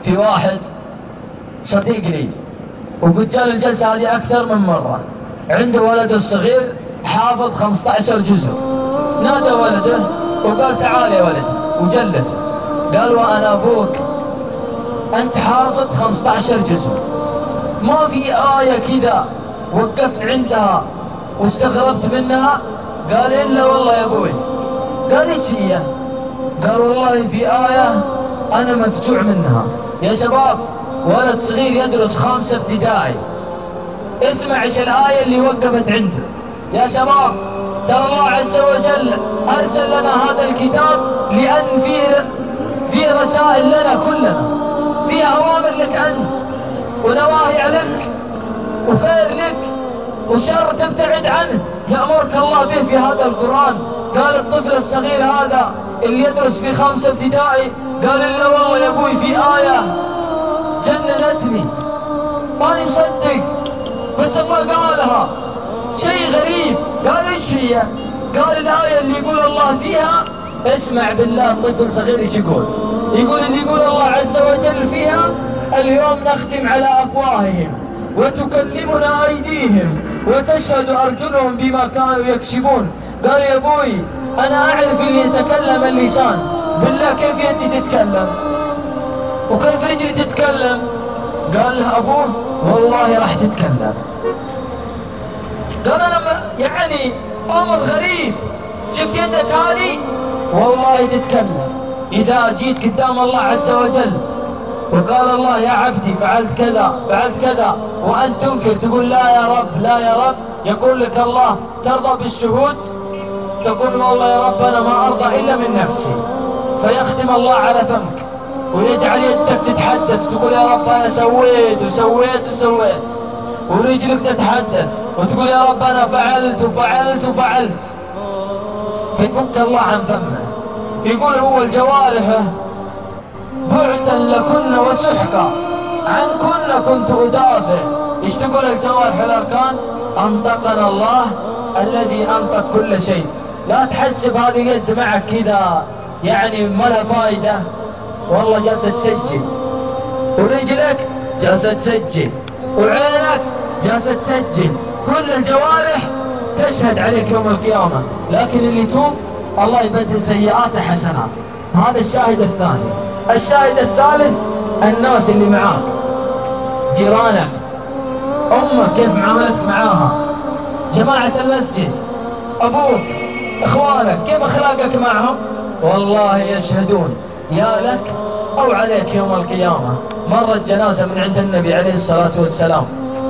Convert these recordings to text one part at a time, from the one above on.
في واحد صديق لي وقد جاء الجلسة هذه أكثر من مرة، عنده ولده الصغير حافظ 15 جزء، نادى ولده وقال تعال يا ولد وجلسه، قال وأنا أبوك أنت حافظ 15 جزء، ما في آية كذا وقفت عندها واستغربت منها؟ قال إلا والله يا أبوي. قال إيش هي؟ قال والله في آية أنا مفجوع منها. يا شباب ولد صغير يدرس 5 ابتدائي، اسمع ايش الآية اللي وقفت عنده. يا شباب ترى الله عز وجل أرسل لنا هذا الكتاب لأن فيه رسائل لنا كلنا، فيه أوامر لك أنت ونواهي لك وخير لك وشر تبتعد عنه يأمرك الله به في هذا القرآن. قال الطفل الصغير هذا اللي يدرس في 5 ابتدائي قال إلا والله يا أبوي في آية جننتني ماني مصدق، بس الله قالها شيء غريب. قال ايش هي؟ قال الآية اللي يقول الله فيها، اسمع بالله الطفل صغير ايش يقول؟ يقول اللي يقول الله عز وجل فيها اليوم نختم على أفواههم وتكلمنا أيديهم وتشهد أرجلهم بما كانوا يكسبون. قال يا أبوي أنا أعرف اللي يتكلم اللسان، بالله كيف يدي تتكلم وكيف رجلي تتكلم؟ قال له أبوه والله راح تتكلم. قال أنا يعني أمر غريب، شفت يدك هذه؟ والله تتكلم. إذا جيت قدام الله عز وجل وقال الله يا عبدي فعلت كذا فعلت كذا وأنت تنكر تقول لا يا رب لا يا رب، يقول لك الله ترضى بالشهود؟ تقول والله يا رب أنا ما أرضى إلا من نفسي، فيختم الله على فمك ويجعل يدك تتحدث تقول يا رب أنا سويت وسويت وسويت، ورجلك تتحدث وتقول يا رب أنا فعلت وفعلت وفعلت، فيفك الله عن فمه. يقول هو الجوارح بعدا لكن وسحقا عنكن كنت أدافع. ايش تقول الجوارح الأركان؟ أنطقنا الله الذي أنطق كل شيء. لا تحسب هذه اليد معك كذا يعني ما لها فايدة، والله جالسة تسجل، ورجلك جالسة تسجل، وعينك جالسة تسجل، كل الجوارح تشهد عليك يوم القيامة، لكن اللي يتوب الله يبدل سيئاته حسنات. هذا الشاهد الثاني. الشاهد الثالث الناس اللي معاك، جيرانك، أمك كيف معاملتك معاها، جماعة المسجد، أبوك، إخوانك كيف أخلاقك معهم؟ والله يشهدون يا لك أو عليك يوم القيامة. مرت جنازة من عند النبي عليه الصلاة والسلام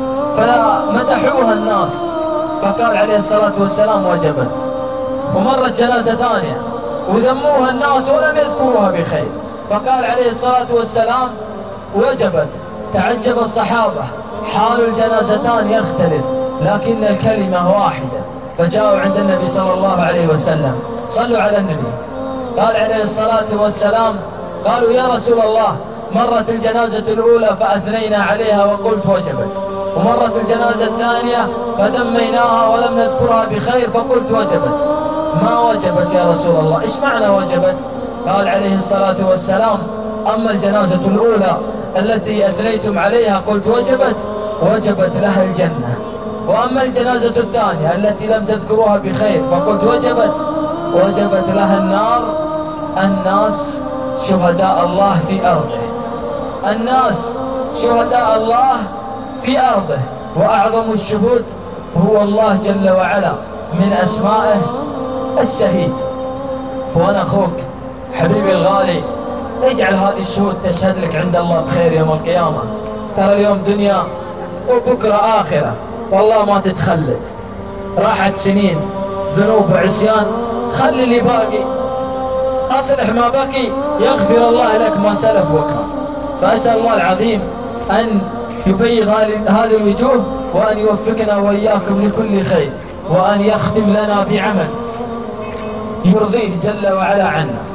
فمدحوها الناس فقال عليه الصلاة والسلام وجبت. ومرت جنازة ثانية وذموها الناس ولم يذكروها بخير فقال عليه الصلاة والسلام وجبت. تعجب الصحابة، حال الجنازتان يختلف لكن الكلمة واحدة، فجاءوا عند النبي صلى الله عليه وسلم صلوا على النبي. قال عليه الصلاة والسلام قالوا يا رسول الله مرت الجنازة الأولى فأثنينا عليها وقلت وجبت، ومرت الجنازة الثانية فذميناها ولم نذكرها بخير فقلت وجبت. ما وجبت يا رسول الله؟ إيش معنى وجبت؟ قال عليه الصلاة والسلام أما الجنازة الأولى التي أثنيتم عليها قلت وجبت وجبت لها الجنة، وأما الجنازة الثانية التي لم تذكروها بخير فقلت وجبت وجبت لها النار. الناس شهداء الله في أرضه، الناس شهداء الله في أرضه، وأعظم الشهود هو الله جل وعلا من أسمائه الشهيد. فأنا أخوك حبيبي الغالي اجعل هذه الشهود تشهد لك عند الله بخير يوم القيامة. ترى اليوم دنيا وبكرة آخرة، والله ما تتخلد، راحت سنين ذنوب وعصيان، خلي اللي باقي، أصلح ما بقي يغفر الله لك ما سلف وكان. فأسأل الله العظيم أن يبيض هذه الوجوه وأن يوفقنا وإياكم لكل خير، وأن يختم لنا بعمل يرضيه جل وعلا عنا.